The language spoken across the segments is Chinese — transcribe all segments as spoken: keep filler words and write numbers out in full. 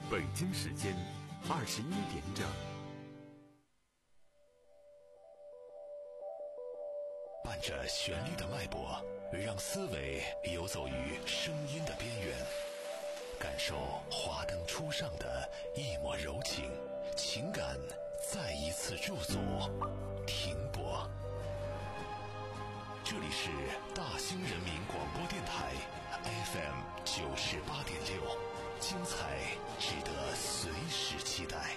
北京时间二十一点整。 伴着旋律的脉搏，让思维游走于声音的边缘，感受华灯初上的一抹柔情，情感再一次驻足停泊。这里是大兴人民广播电台 F M 九十八点六，精彩值得随时期待。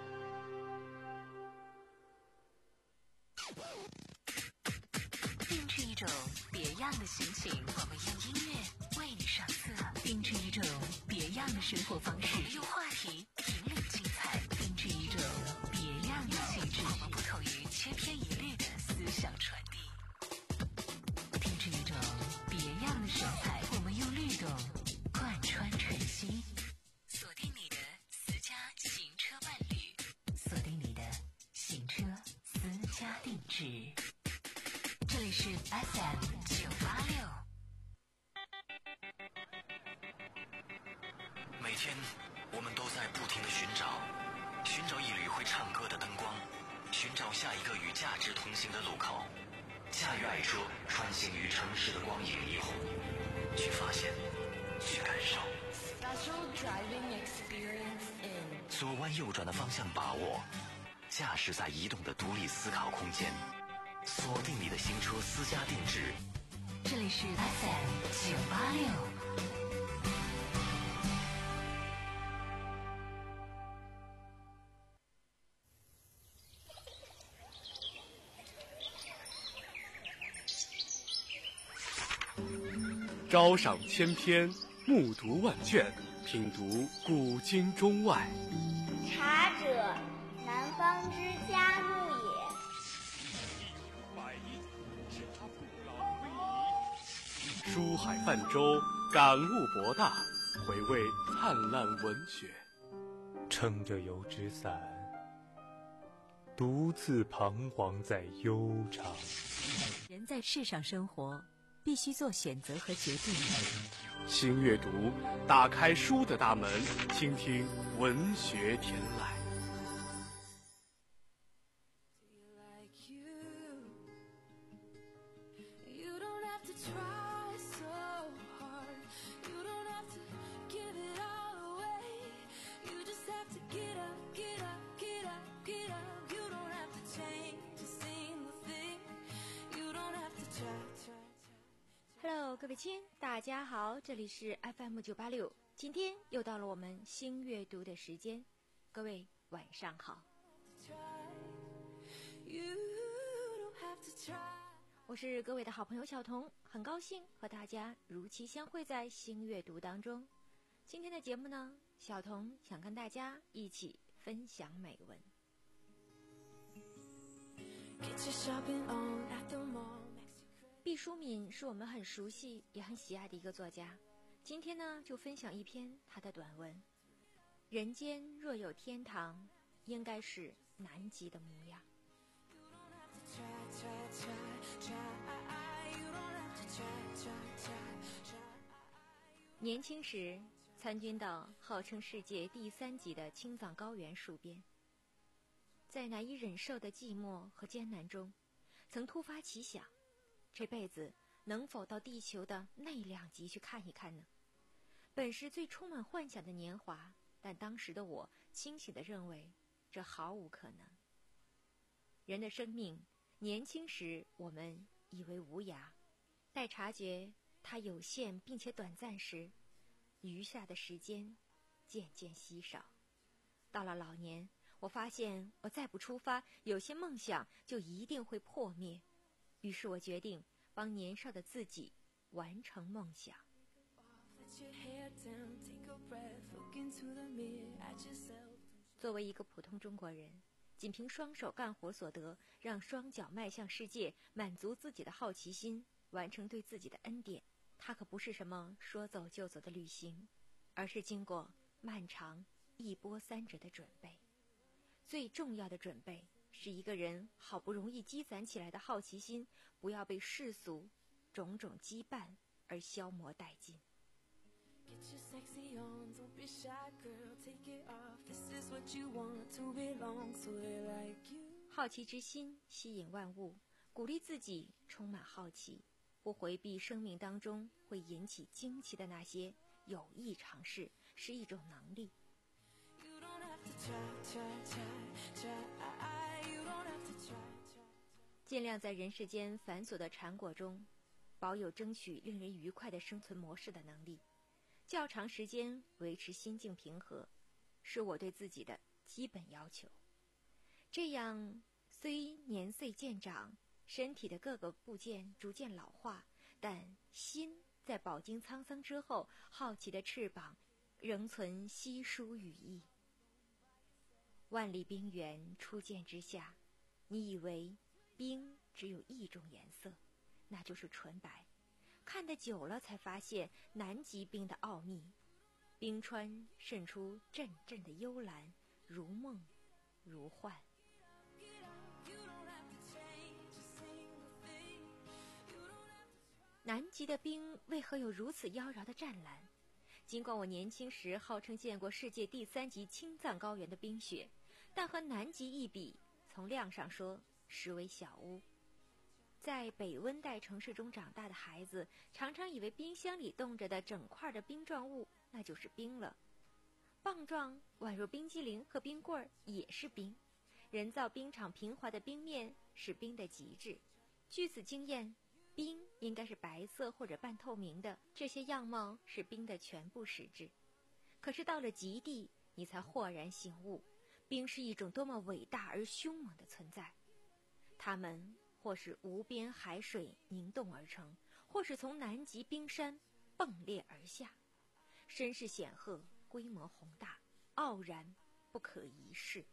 定制一种别样的心情，我们用音乐为你上色；定制一种别样的生活方式，用话题引领精彩；定制一种别样的气质，我们不同于千篇一律的思想传递；定制一种别样的神采，我们用律动贯穿晨曦。锁定你的私家行车伴侣，锁定你的行车私家定制。这里是 F M 九八六。 每天我们都在不停地寻找，寻找一缕会唱歌的灯光，寻找下一个与价值同行的路口。驾驭爱车，穿行于城市的光影霓虹，去发现，去感受。 Special driving experience in 左弯右转的方向把握，驾驶在移动的独立思考空间。锁定你的新车私家定制， 这里是 F M 九八六。 朝赏千篇，暮读万卷，品读古今中外。 茶者，南方之佳木也。 书海泛舟，感悟博大，回味灿烂文学。 撑着油纸伞，独自彷徨在悠长。 人在世上生活，必须做选择和决定。 新阅读，打开书的大门，倾听文学天籁。 Hello， 各位亲，大家好，这里是 F M 九八六，今天又到了我们新阅读的时间，各位晚上好。我是各位的好朋友小童，很高兴和大家如期相会在新阅读当中。今天的节目呢，小童想跟大家一起分享美文。毕淑敏是我们很熟悉也很喜爱的一个作家，今天呢就分享一篇他的短文。人间若有天堂，应该是南极的模样。年轻时参军到号称世界第三级的青藏高原戍边，在难以忍受的寂寞和艰难中，曾突发奇想，这辈子能否到地球的那两极去看一看呢？本是最充满幻想的年华，但当时的我清醒地认为这毫无可能。人的生命年轻时我们以为无涯，待察觉它有限并且短暂时，余下的时间渐渐稀少。到了老年，我发现我再不出发，有些梦想就一定会破灭。于是我决定帮年少的自己完成梦想。作为一个普通中国人，仅凭双手干活所得，让双脚迈向世界，满足自己的好奇心，完成对自己的恩典，它可不是什么说走就走的旅行，而是经过漫长一波三折的准备。最重要的准备是一个人好不容易积攒起来的好奇心，不要被世俗种种羁绊而消磨殆尽。 好奇之心吸引万物，鼓励自己充满好奇，不回避生命当中会引起惊奇的那些有意尝试，是一种能力。尽量在人世间繁琐的缠裹中，保有争取令人愉快的生存模式的能力。较长时间维持心境平和，是我对自己的基本要求。这样，虽年岁渐长，身体的各个部件逐渐老化，但心在饱经沧桑之后，好奇的翅膀仍存稀疏羽翼。万里冰原初见之下，你以为冰只有一种颜色，那就是纯白。看得久了才发现南极冰的奥秘，冰川渗出阵阵的幽蓝，如梦如幻。南极的冰为何有如此妖娆的湛蓝？尽管我年轻时号称见过世界第三级青藏高原的冰雪，但和南极一比，从量上说实为小巫。在北温带城市中长大的孩子，常常以为冰箱里冻着的整块的冰状物那就是冰了。棒状宛若冰激凌和冰棍儿也是冰，人造冰场平滑的冰面是冰的极致。据此经验，冰应该是白色或者半透明的，这些样貌是冰的全部实质。可是到了极地，你才豁然醒悟，冰是一种多么伟大而凶猛的存在。它们或是无边海水凝冻而成，或是从南极冰山迸裂而下，身势显赫，规模宏大，傲然不可一世。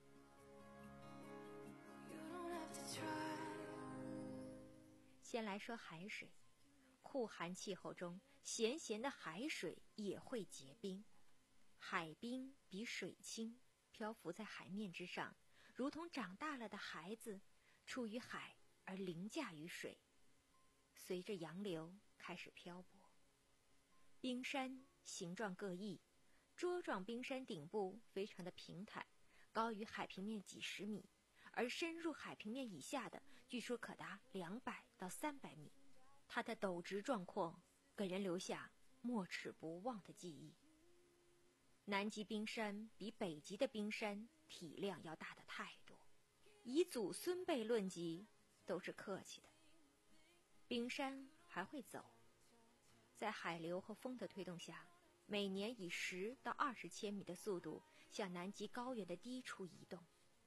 先来说海水，酷寒气候中，咸咸的海水也会结冰。海冰比水轻，漂浮在海面之上，如同长大了的孩子，出于海而凌驾于水，随着洋流开始漂泊。冰山形状各异，桌状冰山顶部非常的平坦，高于海平面几十米，而深入海平面以下的，据说可达两百到三百米。它的陡直壮阔，给人留下没齿不忘的记忆。南极冰山比北极的冰山体量要大得太多，以祖孙辈论及，都是客气的。冰山还会走，在海流和风的推动下，每年以十到二十千米的速度向南极高原的低处移动。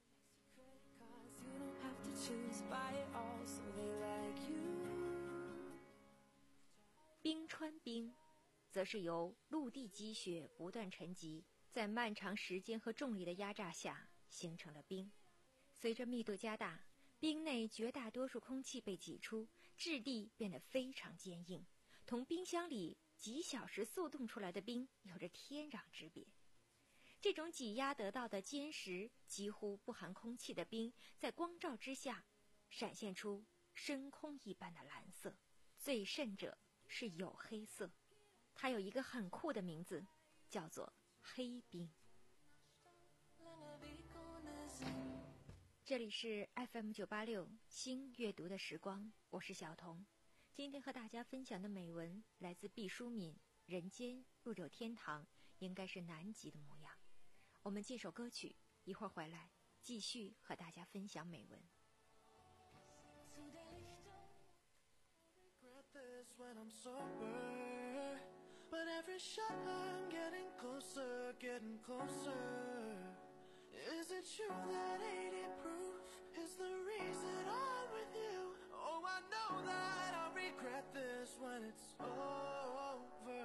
冰川冰则是由陆地积雪不断沉积，在漫长时间和重力的压榨下形成了冰。随着密度加大，冰内绝大多数空气被挤出，质地变得非常坚硬，同冰箱里几小时速冻出来的冰有着天壤之别。这种挤压得到的坚实几乎不含空气的冰，在光照之下闪现出深空一般的蓝色，最甚者是黝黑色。它有一个很酷的名字，叫做黑冰。这里是 F M 九八六新阅读的时光，我是小童。今天和大家分享的美文来自毕淑敏，人间若有天堂，应该是南极的模样。我们接首歌曲，一会儿回来继续和大家分享美文。 But every shot I'm getting closer, getting closer. Is it true that eighty proof is the reason I'm with you? Oh, I know that I'll regret this when it's over.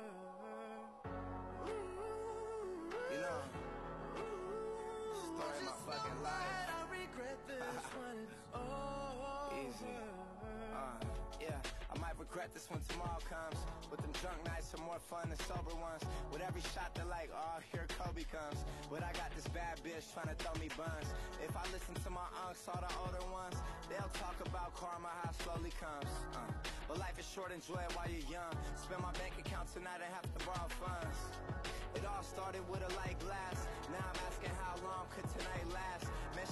Ooh, you know, story of my fucking life. I'll regret this when it's over. Easy. Uh, yeah. I might regret this when tomorrow comes, but them drunk nights are more fun than sober ones. With every shot they're like, oh, here Kobe comes. But I got this bad bitch trying to throw me buns. If I listen to my unks, all the older ones, they'll talk about karma, how it slowly comes. uh, But life is short, enjoy it while you're young. Spend my bank account tonight and have to borrow funds. It all started with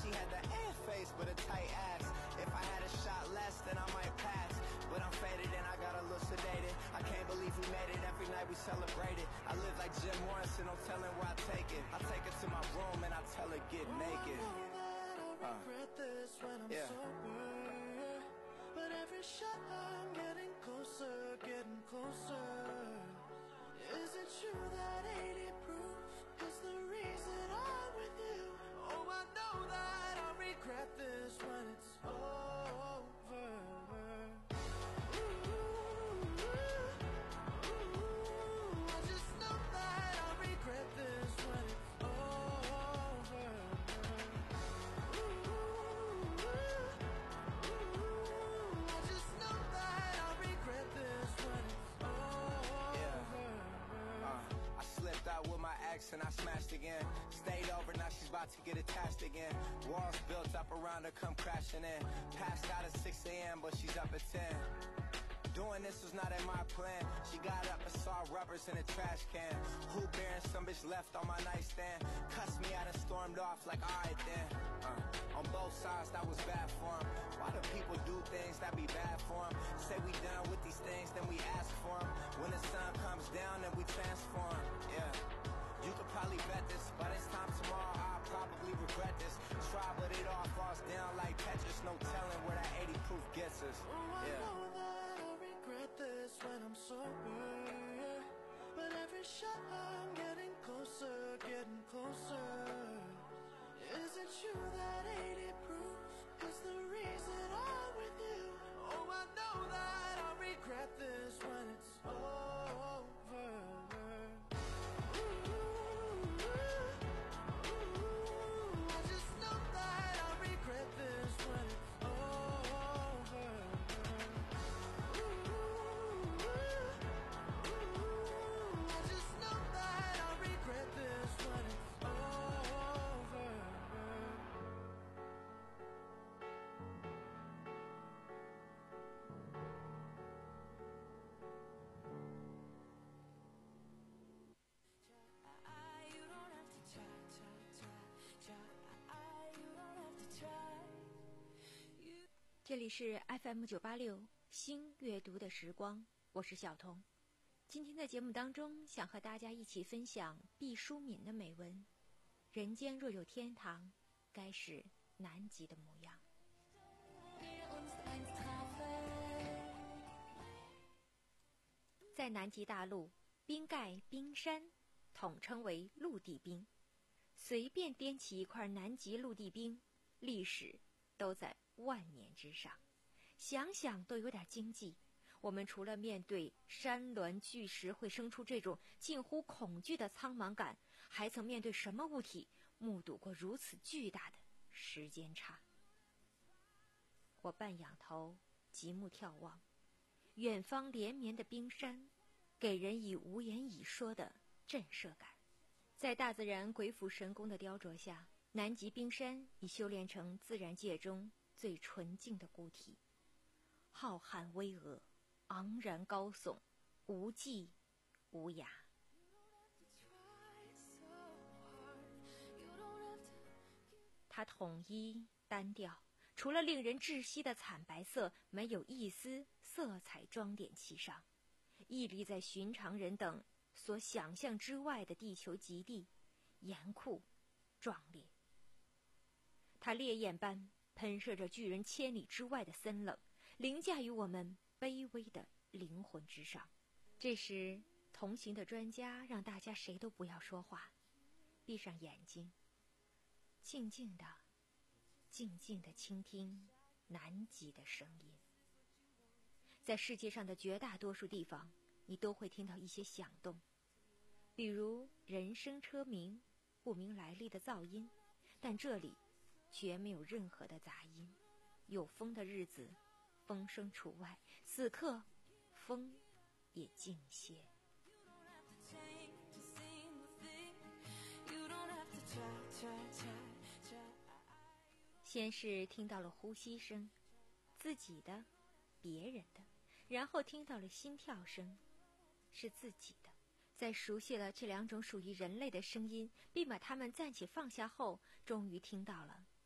She had the air face but a tight ass. If I had a shot less, then I might pass. But I'm faded and I got a little sedated. I can't believe we made it, every night we celebrated. I live like Jim Morrison, no telling where I take it. I take her to my room and I tell her get naked. Oh, I know that I'll regret uh, this when I'm yeah. sober. But every shot I'm getting closer, getting closer. Is it true that eighty proof is the reason I'm with you? Oh, I know that I'll regret this when it's over. Ooh, ooh, ooh, I just know that I'll regret this when it's over. Ooh, ooh, ooh, I just know that I'll regret this when it's over. Yeah. Uh, I slipped out with my ex and I smashed again. Stayed over, now she's about to get attached again. Walls built up around her, come crashing in. Passed out at six a.m. but she's up at ten. Doing this was not in my plan. She got up and saw rubbers in a trash can. Hoop bearing, some bitch left on my nightstand. Cussed me out and stormed off like alright then. Uh, on both sides that was bad for him. Why do people do things that be bad for them? Say we done with these things, then we ask for them. When the sun comes down, then we transform. Yeah. You could probably bet this, by this time tomorrow I'll probably regret this. Try but it all falls down like Tetris. No telling where that eighty proof gets us. Oh, I yeah. know that I'll regret this when I'm sober. But every shot I'm getting closer, getting closer. Is it true that eighty proof is the reason I'm with you? Oh, I know that I'll regret this when it's over. 这里是 F M 九八六新阅读的时光，我是小彤。今天在节目当中，想和大家一起分享毕淑敏的美文：人间若有天堂，该是南极的模样。在南极大陆，冰盖、冰山统称为陆地冰。随便掂起一块南极陆地冰，历史都在万年之上，想想都有点惊悸。我们除了面对山峦巨石会生出这种近乎恐惧的苍茫感，还曾面对什么物体目睹过如此巨大的时间差？我半仰头，极目眺望，远方连绵的冰山，给人以无言以说的震慑感。在大自然鬼斧神工的雕琢下，南极冰山已修炼成自然界中最纯净的固体，浩瀚巍峨，昂然高耸，无际无涯。它统一单调，除了令人窒息的惨白色，没有一丝色彩装点其上，屹立在寻常人等所想象之外的地球极地，严酷壮烈。它烈焰般喷射着巨人千里之外的森冷，凌驾于我们卑微的灵魂之上。这时，同行的专家让大家谁都不要说话，闭上眼睛，静静的、静静的倾听南极的声音。在世界上的绝大多数地方，你都会听到一些响动，比如人声车鸣、不明来历的噪音，但这里绝没有任何的杂音。有风的日子，风声除外，此刻风也静歇。先是听到了呼吸声，自己的、别人的，然后听到了心跳声，是自己的。在熟悉了这两种属于人类的声音，并把它们暂且放下后，终于听到了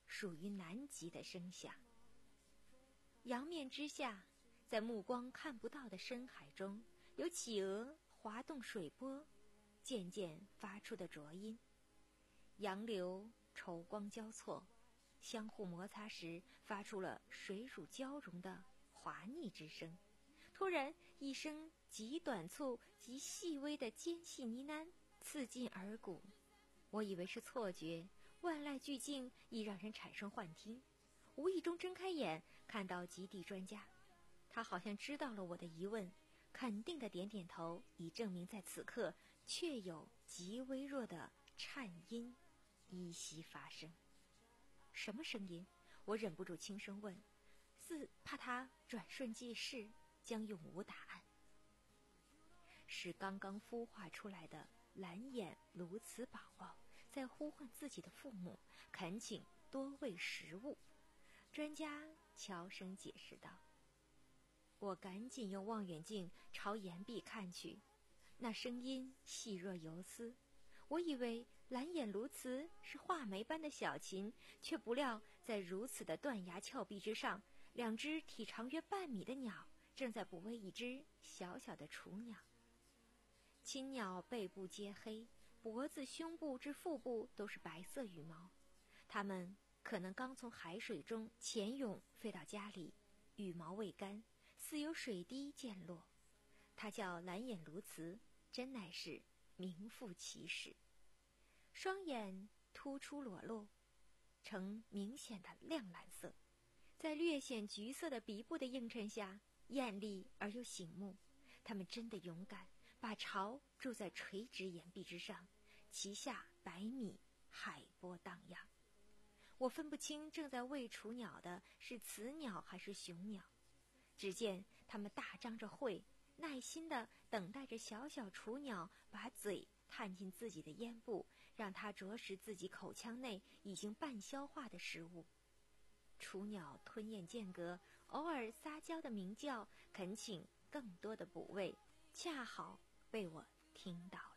属于南极的声响。洋面之下，在目光看不到的深海中，有企鹅滑动水波，渐渐发出的浊音。洋流稠光交错，相互摩擦时发出了水乳交融的滑腻之声。突然，一声极短促、极细微的尖细呢喃刺进耳骨，我以为是错觉，万籁俱静亦让人产生幻听。无意中睁开眼，看到极地专家，他好像知道了我的疑问，肯定的点点头，以证明在此刻确有极微弱的颤音依稀发生。什么声音？我忍不住轻声问，似怕他转瞬即逝，将永无答案。是刚刚孵化出来的蓝眼鸬鹚宝宝在呼唤自己的父母，恳请多喂食物。专家悄声解释道。我赶紧用望远镜朝岩壁看去，那声音细若游丝。我以为蓝眼鸬鹚是画眉般的小禽，却不料在如此的断崖峭壁之上，两只体长约半米的鸟正在捕喂一只小小的雏鸟。亲鸟背部皆黑，脖子、胸部至腹部都是白色羽毛，它们可能刚从海水中潜泳飞到家里，羽毛未干，似有水滴溅落。它叫蓝眼鸬鹚，真乃是名副其实。双眼突出裸露，呈明显的亮蓝色，在略显橘色的鼻部的映衬下，艳丽而又醒目。它们真的勇敢，把巢筑在垂直岩壁之上，其下百米，海波荡漾。我分不清正在喂雏鸟的是雌鸟还是雄鸟，只见它们大张着喙，耐心地等待着小小雏鸟把嘴探进自己的咽部，让它啄食自己口腔内已经半消化的食物。雏鸟吞咽间隔，偶尔撒娇的鸣叫，恳请更多的补喂，恰好被我听到了。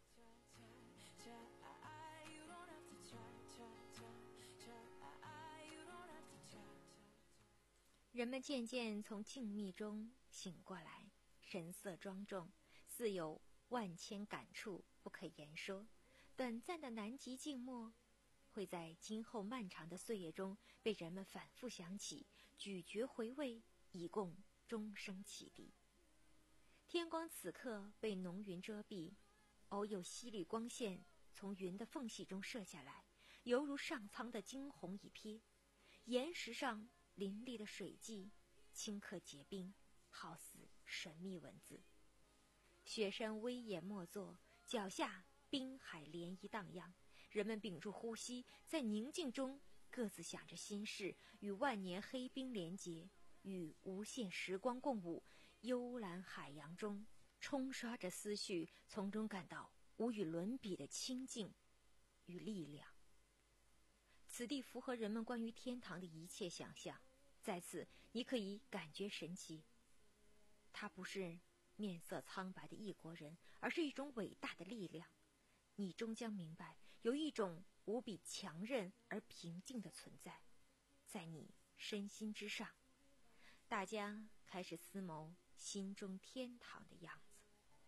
人们渐渐从静谧中醒过来，神色庄重，似有万千感触不可言说。短暂的南极静默，会在今后漫长的岁月中被人们反复想起，咀嚼回味，以供终生启迪。天光此刻被浓云遮蔽，偶有稀缕光线从云的缝隙中射下来，犹如上苍的惊鸿一瞥。岩石上凌厉的水迹，顷刻结冰，好似神秘文字。雪山威严莫作，脚下冰海涟漪荡漾，人们屏住呼吸，在宁静中各自想着心事，与万年黑冰连结，与无限时光共舞。幽蓝海洋中冲刷着思绪，从中感到无与伦比的清静与力量。此地符合人们关于天堂的一切想象，在此你可以感觉神奇。它不是面色苍白的异国人，而是一种伟大的力量。你终将明白，有一种无比强韧而平静的存在，在你身心之上。大家开始思谋心中天堂的样子。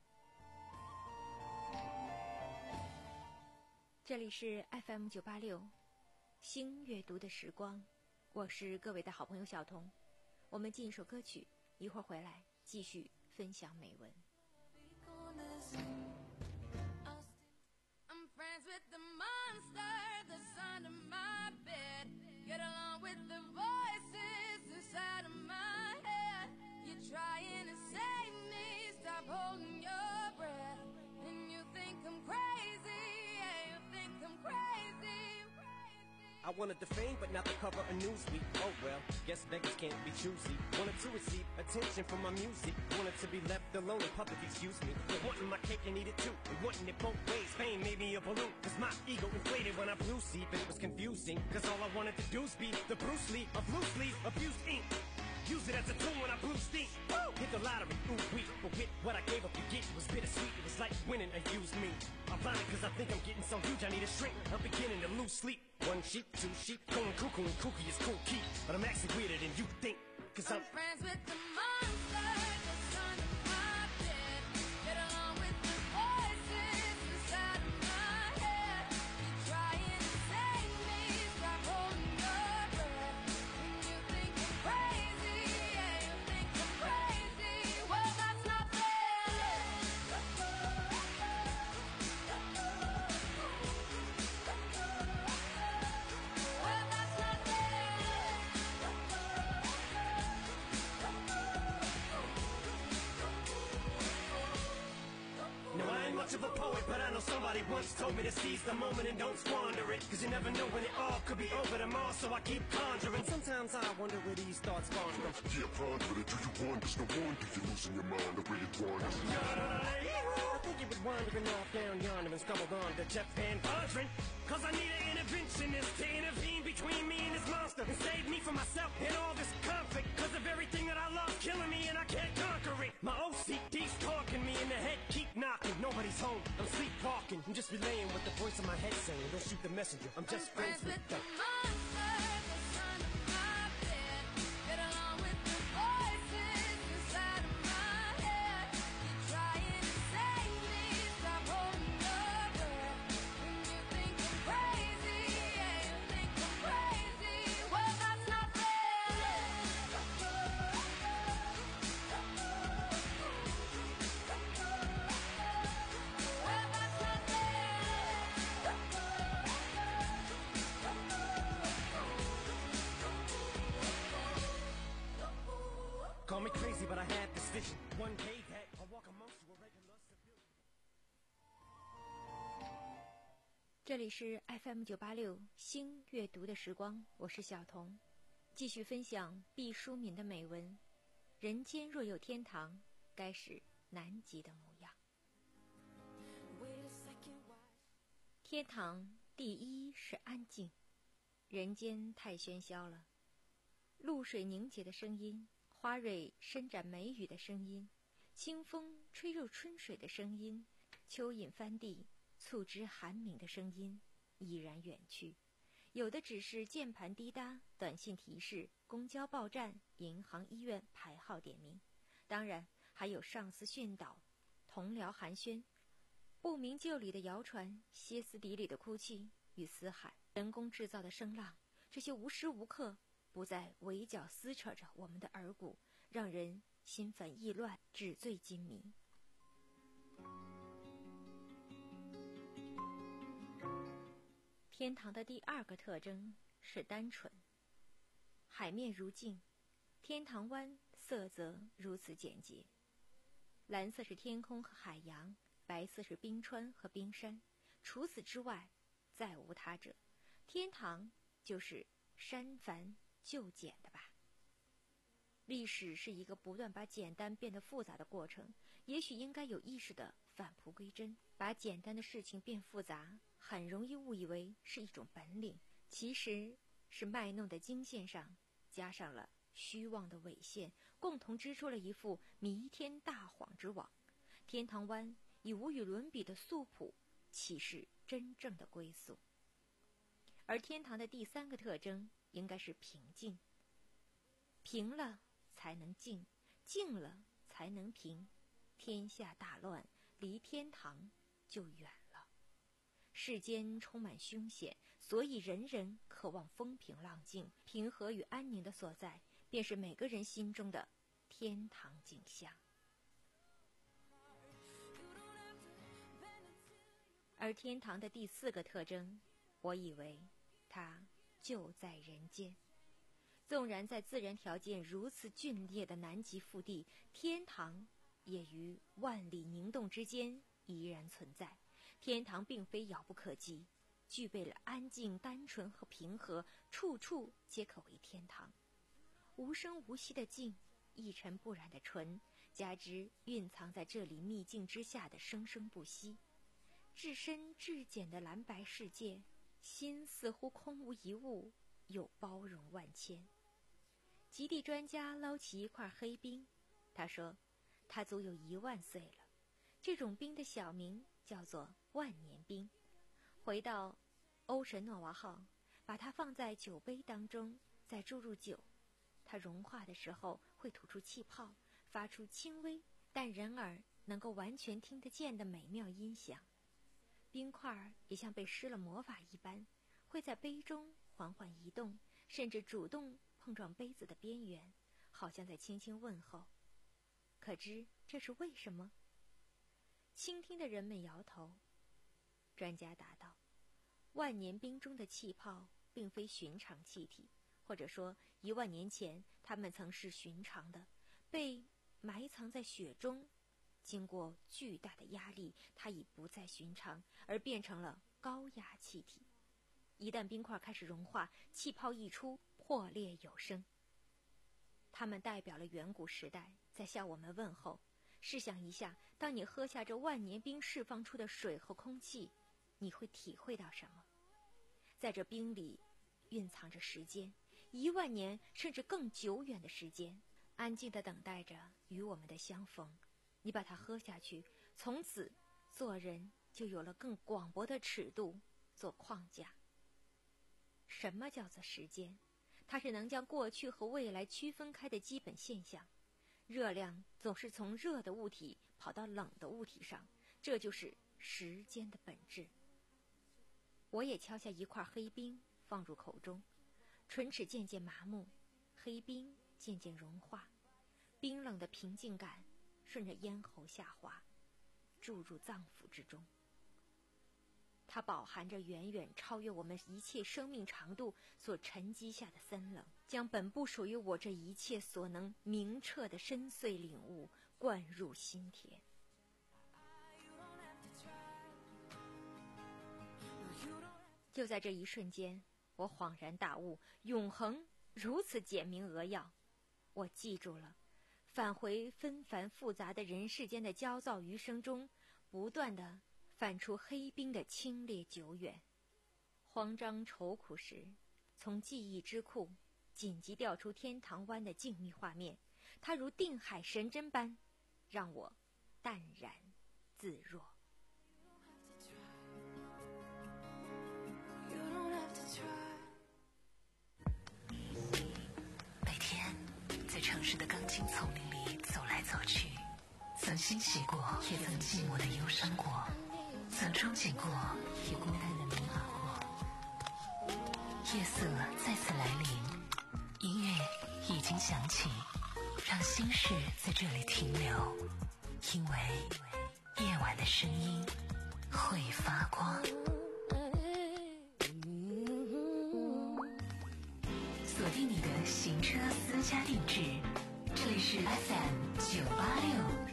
这里是 F M 九八六星阅读的时光，我是各位的好朋友小童。我们进一首歌曲，一会儿回来继续分享美文。 I'm friends with the monster that's under my bed. Get along with the voices inside of my head. You're trying to save me, stop holding your breath. And you think I'm crazy, yeah, you think I'm crazy. I wanted the fame, but not the cover of Newsweek. Oh well, guess beggars can't be choosy. Wanted to receive attention from my music. Wanted to be left alone in public, excuse me. But wanting my cake and eat it too. And wanting it both ways, fame made me a balloon. Cause my ego inflated when I blew sleep, and it was confusing. Cause all I wanted to do was be the Bruce Lee of loose leaf, abused ink. Use it as a tool when I blew steam. Woo! Hit the lottery, ooh wee. But with what I gave up to get, it was bittersweet. It was like winning a used me. I'm blinded cause I think I'm getting so huge, I need a shrink. I'm beginning to lose sleep. One sheep, two sheep, going cuckoo and kooky is cool key. But I'm actually weirder than you think. Cause I'm, I'm friends with the monster that's under my bed. Get along with the voices inside of my head. You're trying to save me, stop holding your breath. And you think I'm crazy, yeah, you think I'm crazy. Well, that's not fair. Well, that's not fair. No, I ain't much of a poet, but I know somebody once told me to seize the moment and don't squander it. Cause you never know when it all could be over tomorrow, so I keep conjuring. Sometimes I wonder where these thoughts spawn from. Yeah, ponder it, do you wonder? No wonder you're losing your mind the way it wanders. I think you was wandering off down yonder and stumbled on to Jeff Van Vondren. Cause I need an interventionist to intervene between me and this monster and save me from myself and all this conflict. Cause of everything that I love killing me and I can't conquer it. My O C D's talking me in the head, keep knocking. Nobody's home, I'm sleepwalking. I'm just relaying what the voice in my head saying. Don't shoot the messenger, I'm just I'm friends, friends with the monster that's under my bed. Get along with the voices inside of my head. You're trying to save me, stop holding your breath. When you think I'm crazy, yeah, you think I'm crazy. Well, that's not fair. Well, that's not fair. Call me crazy, but I had this vision. One day that I'll walk amongst you a regular civilian. 这里是 F M 九八六星阅读的时光，我是小童，继续分享毕淑敏的美文。人间若有天堂，该是南极的模样。天堂第一是安静，人间太喧嚣了。露水凝结的声音，花蕊伸展眉宇的声音，清风吹入春水的声音，蚯蚓翻地，促织寒鸣的声音已然远去，有的只是键盘滴答、短信提示、公交报站、银行医院排号点名，当然还有上司训导、同僚寒暄、不明就里的谣传、歇斯底里的哭泣与嘶喊、人工制造的声浪，这些无时无刻不在围剿撕扯着我们的耳骨，让人心烦意乱、纸醉金迷。天堂的第二个特征是单纯。海面如镜，天堂湾色泽如此简洁。蓝色是天空和海洋，白色是冰川和冰山，除此之外再无他者。天堂就是删繁就简的吧。历史是一个不断把简单变得复杂的过程，也许应该有意识地返璞归真。把简单的事情变复杂，很容易误以为是一种本领，其实是卖弄的经线上加上了虚妄的纬线，共同织出了一副弥天大谎之网。天堂湾以无与伦比的素朴启示真正的归宿。而天堂的第三个特征应该是平静。平了才能静，静了才能平。天下大乱，离天堂就远了。世间充满凶险，所以人人渴望风平浪静。平和与安宁的所在，便是每个人心中的天堂景象。而天堂的第四个特征，我以为它就在人间。纵然在自然条件如此峻烈的南极腹地，天堂也于万里凝冻之间依然存在。天堂并非遥不可及，具备了安静、单纯和平和，处处皆可为天堂。无声无息的静，一尘不染的纯，加之蕴藏在这里秘境之下的生生不息。至深至简的蓝白世界，心似乎空无一物，又包容万千。极地专家捞起一块黑冰，他说它足有一万岁了，这种冰的小名叫做万年冰。回到欧神诺娃号， 把它放在酒杯当中，再注入酒，它融化的时候会吐出气泡，发出轻微但人耳能够完全听得见的美妙音响。冰块也像被施了魔法一般，会在杯中缓缓移动，甚至主动碰撞杯子的边缘，好像在轻轻问候。可知这是为什么？倾听的人们摇头。专家答道，万年冰中的气泡并非寻常气体，或者说一万年前它们曾是寻常的，被埋藏在雪中，经过巨大的压力，它已不再寻常，而变成了高压气体。一旦冰块开始融化，气泡溢出，破裂有声。它们代表了远古时代，在向我们问候。试想一下，当你喝下这万年冰释放出的水和空气，你会体会到什么？在这冰里蕴藏着时间，一万年甚至更久远的时间，安静地等待着与我们的相逢。你把它喝下去，从此做人就有了更广博的尺度做框架。什么叫做时间？它是能将过去和未来区分开的基本现象。热量总是从热的物体跑到冷的物体上，这就是时间的本质。我也敲下一块黑冰放入口中，唇齿渐渐麻木，黑冰渐渐融化，冰冷的平静感顺着咽喉下滑，注入脏腑之中。它饱含着远远超越我们一切生命长度所沉积下的森冷，将本不属于我这一切所能明澈的深邃领悟灌入心田。就在这一瞬间，我恍然大悟，永恒如此简明扼要。我记住了，返回纷繁复杂的人世间的焦躁余生中，不断地泛出黑冰的清冽久远。慌张愁苦时，从记忆之库紧急调出天堂湾的静谧画面，它如定海神针般让我淡然自若。 每天在城市的钢筋丛林里走来走去，曾欣喜过，也曾寂寞的忧伤过，曾憧憬过，也孤单的迷茫过。夜色再次来临，音乐已经响起，让心事在这里停留，因为夜晚的声音会发光。锁定你的行车私家定制，这里是 F M 九八六。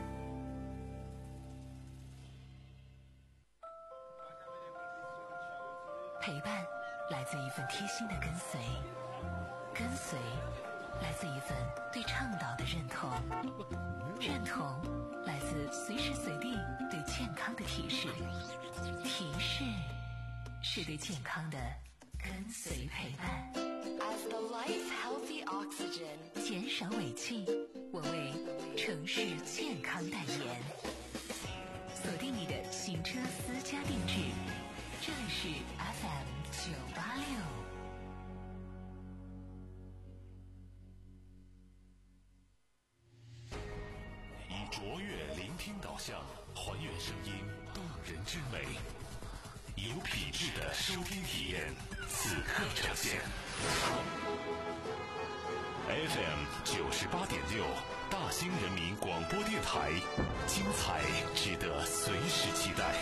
陪伴来自一份贴心的跟随，跟随来自一份对倡导的认同，认同来自随时随地对健康的提示，提示是对健康的跟随陪伴。 As the life healthy oxygen， 减少尾气，我为城市健康代言。锁定你的行车私家定制，这里是 F M 九八六。 以卓越聆听导向，还原声音动人之美，有品质的收听体验，此刻呈现。F M 九十八点六，大兴人民广播电台，精彩值得随时期待。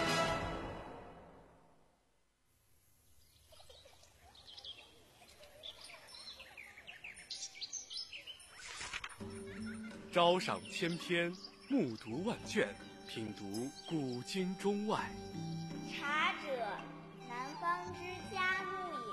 朝赏千篇，暮读万卷，品读古今中外。 茶者，南方之佳木也。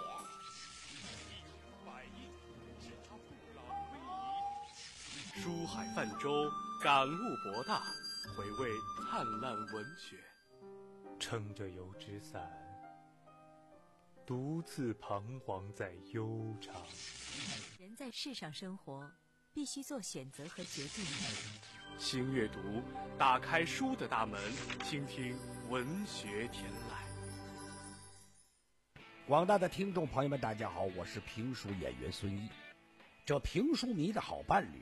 书海泛舟，感悟博大，回味灿烂文学。 撑着油纸伞，独自彷徨在悠长。 人在世上生活，必须做选择和决定。 新阅读，打开书的大门，倾听文学天籁。 广大的听众朋友们，大家好，我是评书演员孙一。这评书迷的好伴侣